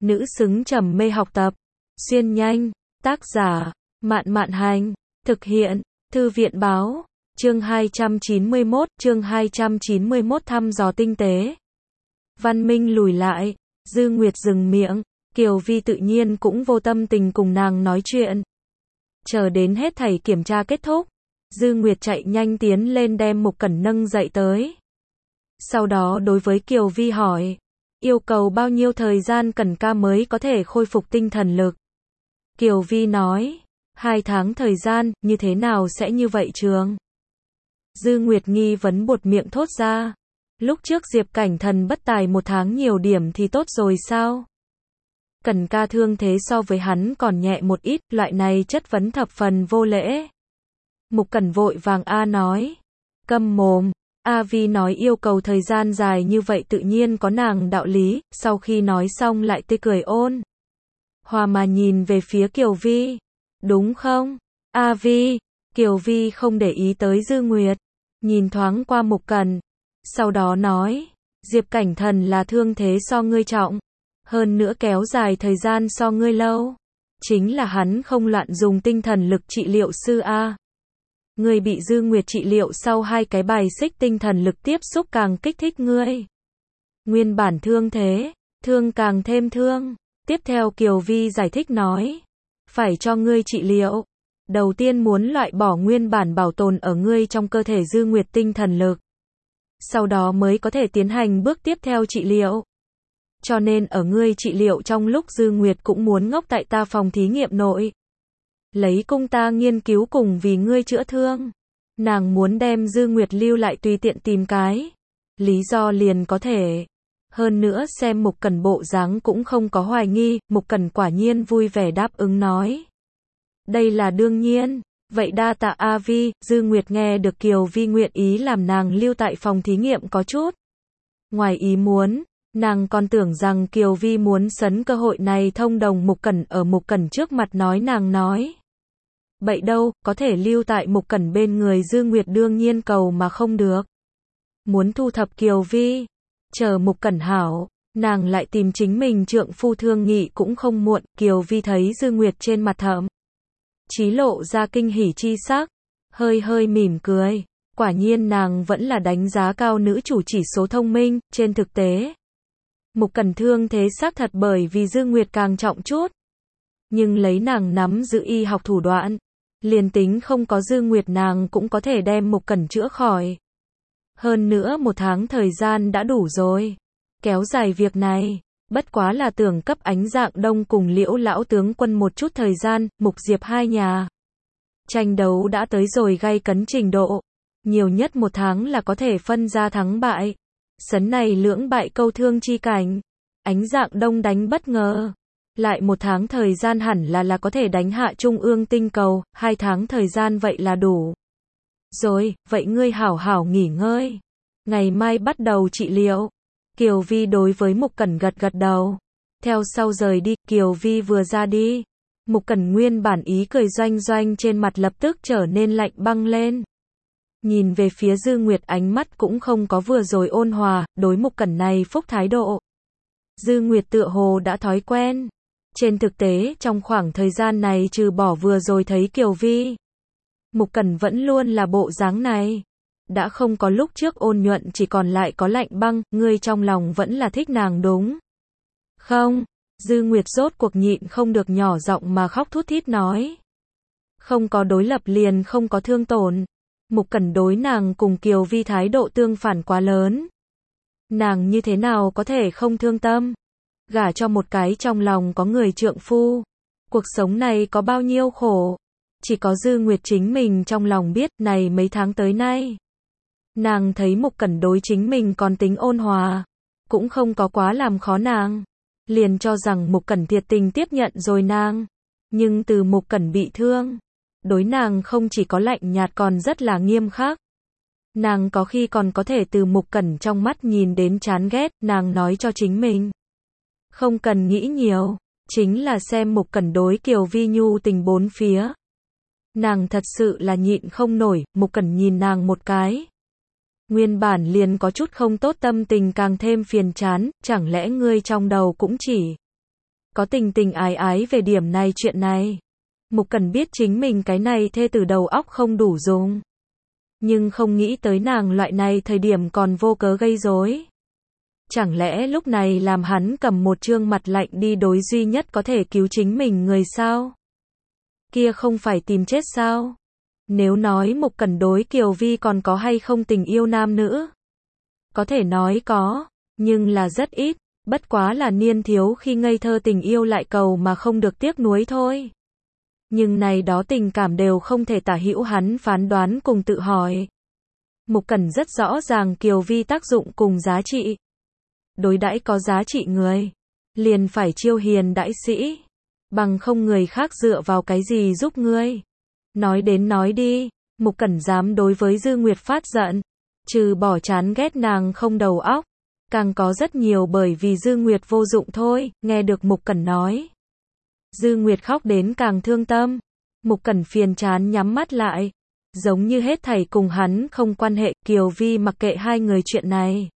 nữ xứng trầm mê học tập. Xuyên nhanh, tác giả, Mạn Mạn Hành, thực hiện, Thư viện Báo, chương 291 thăm dò tinh tế. Văn Minh lùi lại, Dư Nguyệt dừng miệng, Kiều Vi tự nhiên cũng vô tâm tình cùng nàng nói chuyện. Chờ đến hết thảy kiểm tra kết thúc, Dư Nguyệt chạy nhanh tiến lên đem Mục Cẩn nâng dậy tới. Sau đó đối với Kiều Vi hỏi, yêu cầu bao nhiêu thời gian Cẩn ca mới có thể khôi phục tinh thần lực. Kiều Vi nói, 2 tháng thời gian, như thế nào sẽ như vậy trường? Dư Nguyệt nghi vấn buột miệng thốt ra, lúc trước Diệp Cảnh Thần bất tài 1 tháng nhiều điểm thì tốt rồi sao? Cẩn ca thương thế so với hắn còn nhẹ một ít, loại này chất vấn thập phần vô lễ. Mục Cẩn vội vàng nói, câm mồm. A Vi nói yêu cầu thời gian dài như vậy tự nhiên có nàng đạo lý, sau khi nói xong lại tươi cười ôn hòa mà nhìn về phía Kiều Vi. Đúng không? A Vi. Kiều Vi không để ý tới Dư Nguyệt, nhìn thoáng qua Mục Cẩn, sau đó nói, Diệp Cảnh Thần là thương thế so ngươi trọng, hơn nữa kéo dài thời gian so ngươi lâu. Chính là hắn không loạn dùng tinh thần lực trị liệu sư A. Ngươi bị Dư Nguyệt trị liệu sau 2 cái bài xích tinh thần lực tiếp xúc càng kích thích ngươi. Nguyên bản thương thế, thương càng thêm thương. Tiếp theo Kiều Vi giải thích nói, phải cho ngươi trị liệu. Đầu tiên muốn loại bỏ nguyên bản bảo tồn ở ngươi trong cơ thể Dư Nguyệt tinh thần lực. Sau đó mới có thể tiến hành bước tiếp theo trị liệu. Cho nên ở ngươi trị liệu trong lúc Dư Nguyệt cũng muốn ngốc tại ta phòng thí nghiệm nội. Lấy cung ta nghiên cứu cùng vì ngươi chữa thương. Nàng muốn đem Dư Nguyệt lưu lại tùy tiện tìm cái lý do liền có thể. Hơn nữa xem Mục Cẩn bộ dáng cũng không có hoài nghi, Mục Cẩn quả nhiên vui vẻ đáp ứng nói. Đây là đương nhiên, vậy đa tạ A Vi. Dư Nguyệt nghe được Kiều Vi nguyện ý làm nàng lưu tại phòng thí nghiệm có chút ngoài ý muốn, nàng còn tưởng rằng Kiều Vi muốn sấn cơ hội này thông đồng Mục Cẩn ở Mục Cẩn trước mặt nói nàng nói. Vậy đâu, có thể lưu tại Mục Cẩn bên người Dư Nguyệt đương nhiên cầu mà không được. Muốn thu thập Kiều Vi, chờ Mục Cẩn hảo, nàng lại tìm chính mình trượng phu thương nghị cũng không muộn. Kiều Vi thấy Dư Nguyệt trên mặt thậm chí lộ ra kinh hỉ chi sắc, hơi hơi mỉm cười, quả nhiên nàng vẫn là đánh giá cao nữ chủ chỉ số thông minh. Trên thực tế, Mục Cẩn thương thế xác thật bởi vì Dư Nguyệt càng trọng chút, nhưng lấy nàng nắm giữ y học thủ đoạn, liền tính không có Dư Nguyệt nàng cũng có thể đem Mục Cẩn chữa khỏi. Hơn nữa 1 tháng thời gian đã đủ rồi. Kéo dài việc này, bất quá là tưởng cấp Ánh Dạng Đông cùng Liễu lão tướng quân một chút thời gian. Mục Diệp hai nhà tranh đấu đã tới rồi gay cấn trình độ, nhiều nhất 1 tháng là có thể phân ra thắng bại. Sấn này lưỡng bại câu thương chi cảnh, Ánh Dạng Đông đánh bất ngờ, lại 1 tháng thời gian hẳn là có thể đánh hạ Trung ương tinh cầu. 2 tháng thời gian vậy là đủ rồi. Vậy ngươi hảo hảo nghỉ ngơi, ngày mai bắt đầu trị liệu. Kiều Vi đối với Mục Cẩn gật gật đầu, theo sau rời đi. Kiều Vi vừa ra đi, Mục Cẩn nguyên bản ý cười doanh doanh trên mặt lập tức trở nên lạnh băng lên. Nhìn về phía Dư Nguyệt ánh mắt cũng không có vừa rồi ôn hòa, đối Mục Cẩn này phúc thái độ. Dư Nguyệt tựa hồ đã thói quen. Trên thực tế trong khoảng thời gian này trừ bỏ vừa rồi thấy Kiều Vi, Mục Cẩn vẫn luôn là bộ dáng này. Đã không có lúc trước ôn nhuận, chỉ còn lại có lạnh băng. Ngươi trong lòng vẫn là thích nàng đúng không? Dư Nguyệt rốt cuộc nhịn không được nhỏ giọng mà khóc thút thít nói. Không có đối lập liền không có thương tổn. Mục Cẩn đối nàng cùng Kiều Vi thái độ tương phản quá lớn. Nàng như thế nào có thể không thương tâm? Gả cho một cái trong lòng có người trượng phu. Cuộc sống này có bao nhiêu khổ, chỉ có Dư Nguyệt chính mình trong lòng biết. Này mấy tháng tới nay, nàng thấy Mục Cẩn đối chính mình còn tính ôn hòa, cũng không có quá làm khó nàng, liền cho rằng Mục Cẩn thiệt tình tiếp nhận rồi nàng. Nhưng từ Mục Cẩn bị thương, đối nàng không chỉ có lạnh nhạt còn rất là nghiêm khắc. Nàng có khi còn có thể từ Mục Cẩn trong mắt nhìn đến chán ghét. Nàng nói cho chính mình, không cần nghĩ nhiều, chính là xem Mục Cẩn đối Kiều Vi nhu tình bốn phía. Nàng thật sự là nhịn không nổi. Mục Cẩn nhìn nàng một cái, nguyên bản liền có chút không tốt tâm tình càng thêm phiền chán. Chẳng lẽ ngươi trong đầu cũng chỉ có tình tình ái ái về điểm này chuyện này. Mục Cẩn biết chính mình cái này thê tử đầu óc không đủ dùng. Nhưng không nghĩ tới nàng loại này thời điểm còn vô cớ gây rối. Chẳng lẽ lúc này làm hắn cầm một trương mặt lạnh đi đối duy nhất có thể cứu chính mình người sao? Kia không phải tìm chết sao? Nếu nói Mục Cẩn đối Kiều Vi còn có hay không tình yêu nam nữ? Có thể nói có, nhưng là rất ít, bất quá là niên thiếu khi ngây thơ tình yêu lại cầu mà không được tiếc nuối thôi. Nhưng này đó tình cảm đều không thể tả hữu hắn phán đoán cùng tự hỏi. Mục Cẩn rất rõ ràng Kiều Vi tác dụng cùng giá trị. Đối đãi có giá trị người, liền phải chiêu hiền đãi sĩ, bằng không người khác dựa vào cái gì giúp ngươi. Nói đến nói đi, Mục Cẩn dám đối với Dư Nguyệt phát giận, trừ bỏ chán ghét nàng không đầu óc, càng có rất nhiều bởi vì Dư Nguyệt vô dụng thôi. Nghe được Mục Cẩn nói, Dư Nguyệt khóc đến càng thương tâm. Mục Cẩn phiền chán nhắm mắt lại, giống như hết thảy cùng hắn không quan hệ. Kiều Vi mặc kệ hai người chuyện này.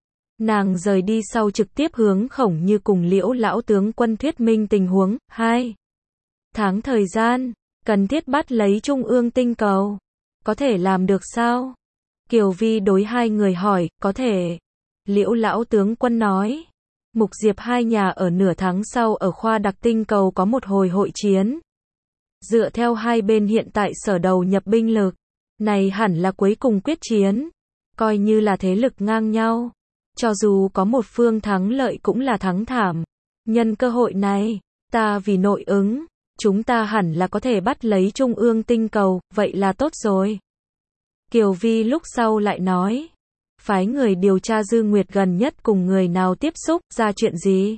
Nàng rời đi sau trực tiếp hướng Khổng Như cùng Liễu lão tướng quân thuyết minh tình huống. 2 tháng thời gian, cần thiết bắt lấy Trung ương tinh cầu. Có thể làm được sao? Kiều Vi đối hai người hỏi, có thể. Liễu lão tướng quân nói, Mục Diệp hai nhà ở nửa tháng sau ở khoa đặc tinh cầu có một hồi hội chiến. Dựa theo hai bên hiện tại sở đầu nhập binh lực, này hẳn là cuối cùng quyết chiến, coi như là thế lực ngang nhau. Cho dù có một phương thắng lợi cũng là thắng thảm. Nhân cơ hội này, ta vì nội ứng, chúng ta hẳn là có thể bắt lấy Trung ương tinh cầu, vậy là tốt rồi. Kiều Vi lúc sau lại nói, phái người điều tra Dư Nguyệt gần nhất cùng người nào tiếp xúc, ra chuyện gì?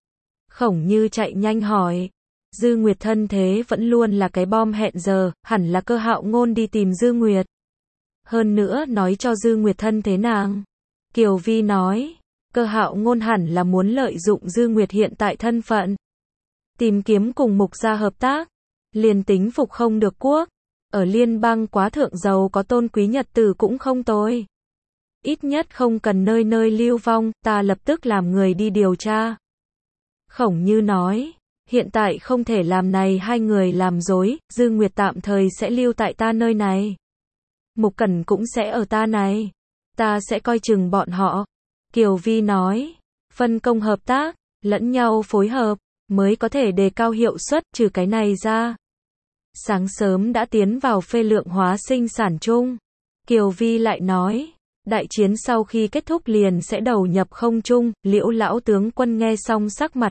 Khổng Như chạy nhanh hỏi, Dư Nguyệt thân thế vẫn luôn là cái bom hẹn giờ, hẳn là Cơ Hạo Ngôn đi tìm Dư Nguyệt. Hơn nữa nói cho Dư Nguyệt thân thế nàng. Kiều Vi nói, Cơ Hạo Ngôn hẳn là muốn lợi dụng Dư Nguyệt hiện tại thân phận, tìm kiếm cùng Mục gia hợp tác, liền tính phục không được quốc, ở liên bang quá thượng giàu có tôn quý nhật tử cũng không tồi. Ít nhất không cần nơi nơi lưu vong, ta lập tức làm người đi điều tra. Khổng Như nói, hiện tại không thể làm này hai người làm dối, Dư Nguyệt tạm thời sẽ lưu tại ta nơi này. Mục Cẩn cũng sẽ ở ta này. Ta sẽ coi chừng bọn họ. Kiều Vi nói, phân công hợp tác, lẫn nhau phối hợp, mới có thể đề cao hiệu suất. Trừ cái này ra, sáng sớm đã tiến vào phê lượng hóa sinh sản chung. Kiều Vi lại nói, đại chiến sau khi kết thúc liền sẽ đầu nhập không trung. Liễu lão tướng quân nghe xong sắc mặt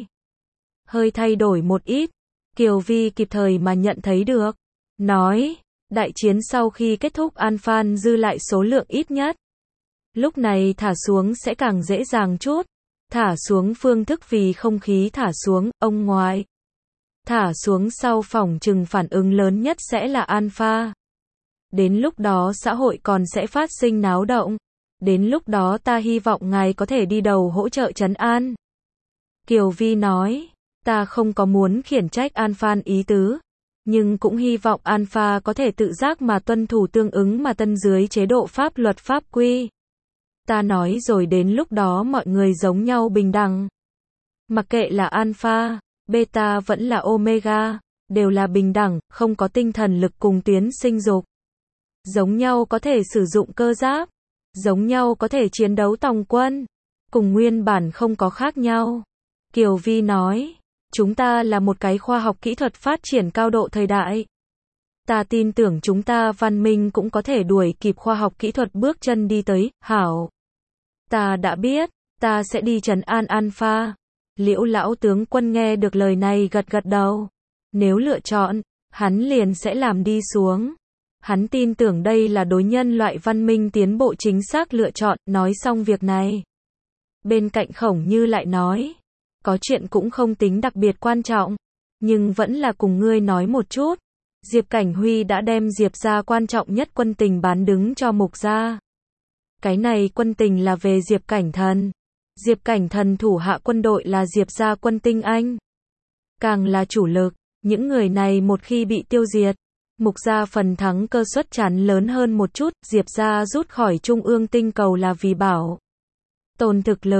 hơi thay đổi một ít. Kiều Vi kịp thời mà nhận thấy được, nói, đại chiến sau khi kết thúc An-Phan dư lại số lượng ít nhất. Lúc này thả xuống sẽ càng dễ dàng chút. Thả xuống phương thức vì không khí thả xuống, ông ngoại. Thả xuống sau phòng trừng phản ứng lớn nhất sẽ là Alpha. Đến lúc đó xã hội còn sẽ phát sinh náo động. Đến lúc đó ta hy vọng ngài có thể đi đầu hỗ trợ trấn an. Kiều Vi nói, ta không có muốn khiển trách Alpha ý tứ. Nhưng cũng hy vọng Alpha có thể tự giác mà tuân thủ tương ứng mà tân dưới chế độ pháp luật pháp quy. Ta nói rồi đến lúc đó mọi người giống nhau bình đẳng. Mặc kệ là Alpha, Beta vẫn là Omega, đều là bình đẳng, không có tinh thần lực cùng tuyến sinh dục. Giống nhau có thể sử dụng cơ giáp, giống nhau có thể chiến đấu tòng quân, cùng nguyên bản không có khác nhau. Kiều Vi nói, chúng ta là một cái khoa học kỹ thuật phát triển cao độ thời đại. Ta tin tưởng chúng ta văn minh cũng có thể đuổi kịp khoa học kỹ thuật bước chân đi tới. Hảo. Ta đã biết, ta sẽ đi trấn an Alpha. Liễu lão tướng quân nghe được lời này gật gật đầu. Nếu lựa chọn, hắn liền sẽ làm đi xuống. Hắn tin tưởng đây là đối nhân loại văn minh tiến bộ chính xác lựa chọn. Nói xong việc này, bên cạnh Khổng Như lại nói, có chuyện cũng không tính đặc biệt quan trọng, nhưng vẫn là cùng ngươi nói một chút. Diệp Cảnh Huy đã đem Diệp gia quan trọng nhất quân tình bán đứng cho Mục gia. Cái này quân tình là về Diệp Cảnh Thần. Diệp Cảnh Thần thủ hạ quân đội là Diệp gia quân tinh anh, càng là chủ lực. Những người này một khi bị tiêu diệt, Mục gia phần thắng cơ suất chắn lớn hơn một chút. Diệp gia rút khỏi Trung ương tinh cầu là vì bảo tồn thực lực,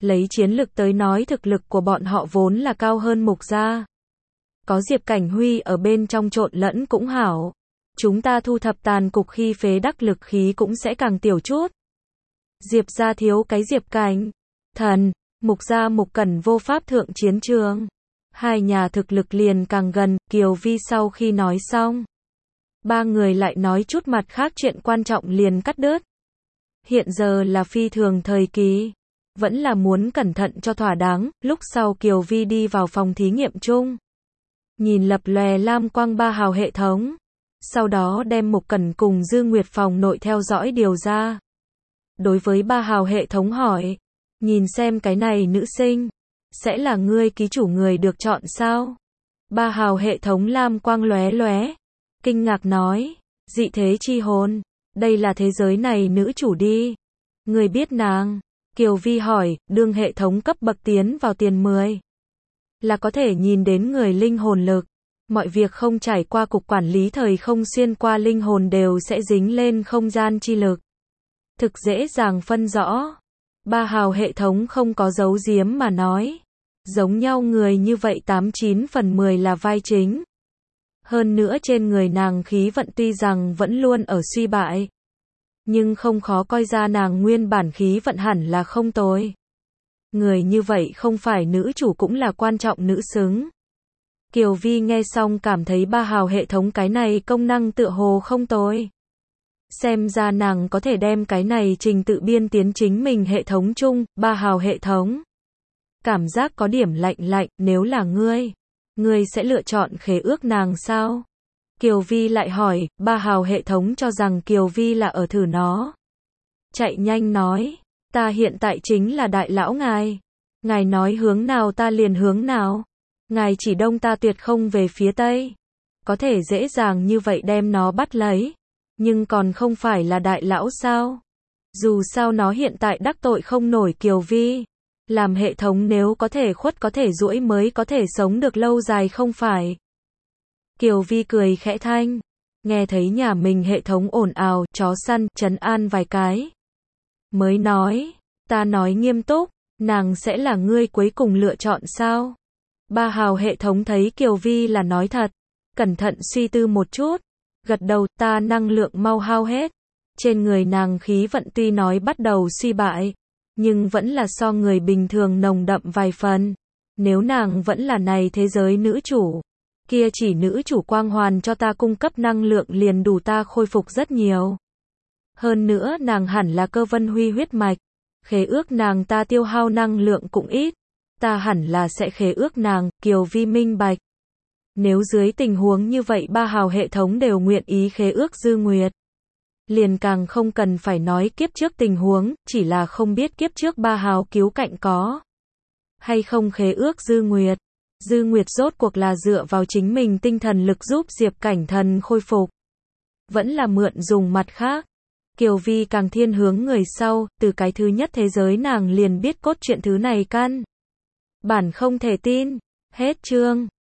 Lấy chiến lực tới nói thực lực của bọn họ vốn là cao hơn Mục gia. Có Diệp Cảnh Huy ở bên trong trộn lẫn cũng hảo. Chúng ta thu thập tàn cục khi phế đắc lực khí cũng sẽ càng tiểu chút. Diệp gia thiếu cái Diệp Cảnh. Thần, Mục gia Mục Cẩn vô pháp thượng chiến trường. Hai nhà thực lực liền càng gần, Kiều Vi sau khi nói xong. Ba người lại nói chút mặt khác chuyện quan trọng liền cắt đứt. Hiện giờ là phi thường thời kỳ. Vẫn là muốn cẩn thận cho thỏa đáng, lúc sau Kiều Vi đi vào phòng thí nghiệm chung. Nhìn lập lòe lam quang 3 hào hệ thống. Sau đó đem Mục Cẩn cùng Dư Nguyệt phòng nội theo dõi điều ra. Đối với 3 hào hệ thống hỏi. Nhìn xem cái này nữ sinh. Sẽ là ngươi ký chủ người được chọn sao? 3 hào hệ thống lam quang lóe lóe. Kinh ngạc nói. Dị thế chi hồn. Đây là thế giới này nữ chủ đi. Người biết nàng. Kiều Vi hỏi, đương hệ thống cấp bậc tiến vào tiền 10. Là có thể nhìn đến người linh hồn lực. Mọi việc không trải qua cục quản lý thời không xuyên qua linh hồn đều sẽ dính lên không gian chi lực. Thực dễ dàng phân rõ. 3 hào hệ thống không có giấu giếm mà nói. Giống nhau người như vậy 89 phần 10 là vai chính. Hơn nữa trên người nàng khí vận tuy rằng vẫn luôn ở suy bại. Nhưng không khó coi ra nàng nguyên bản khí vận hẳn là không tồi. Người như vậy không phải nữ chủ cũng là quan trọng nữ xứng. Kiều Vi nghe xong cảm thấy 3 hào hệ thống cái này công năng tựa hồ không tồi. Xem ra nàng có thể đem cái này trình tự biên tiến chính mình hệ thống chung, 3 hào hệ thống. Cảm giác có điểm lạnh lạnh, nếu là ngươi sẽ lựa chọn khế ước nàng sao? Kiều Vi lại hỏi, 3 hào hệ thống cho rằng Kiều Vi là ở thử nó. Chạy nhanh nói, ta hiện tại chính là đại lão ngài. Ngài nói hướng nào ta liền hướng nào. Ngài chỉ đông ta tuyệt không về phía tây. Có thể dễ dàng như vậy đem nó bắt lấy. Nhưng còn không phải là đại lão sao? Dù sao nó hiện tại đắc tội không nổi Kiều Vi. Làm hệ thống nếu có thể khuất có thể duỗi mới có thể sống được lâu dài không phải. Kiều Vi cười khẽ thanh. Nghe thấy nhà mình hệ thống ồn ào, chó săn, trấn an vài cái. Mới nói, ta nói nghiêm túc, nàng sẽ là ngươi cuối cùng lựa chọn sao? 3 hào hệ thống thấy Kiều Vi là nói thật. Cẩn thận suy tư một chút. Gật đầu, ta năng lượng mau hao hết. Trên người nàng khí vận tuy nói bắt đầu suy bại. Nhưng vẫn là so người bình thường nồng đậm vài phần. Nếu nàng vẫn là này thế giới nữ chủ. Kia chỉ nữ chủ quang hoàn cho ta cung cấp năng lượng liền đủ ta khôi phục rất nhiều. Hơn nữa nàng hẳn là cơ vân huy huyết mạch. Khế ước nàng ta tiêu hao năng lượng cũng ít. Ta hẳn là sẽ khế ước nàng, Kiều Vi minh bạch. Nếu dưới tình huống như vậy 3 hào hệ thống đều nguyện ý khế ước Dư Nguyệt. Liền càng không cần phải nói kiếp trước tình huống, chỉ là không biết kiếp trước 3 hào cứu cạnh có hay không khế ước Dư Nguyệt. Dư Nguyệt rốt cuộc là dựa vào chính mình tinh thần lực giúp Diệp Cảnh Thần khôi phục. Vẫn là mượn dùng mặt khác. Kiều Vi càng thiên hướng người sau, từ cái thứ nhất thế giới nàng liền biết cốt truyện thứ này căn bản không thể tin. Hết chương.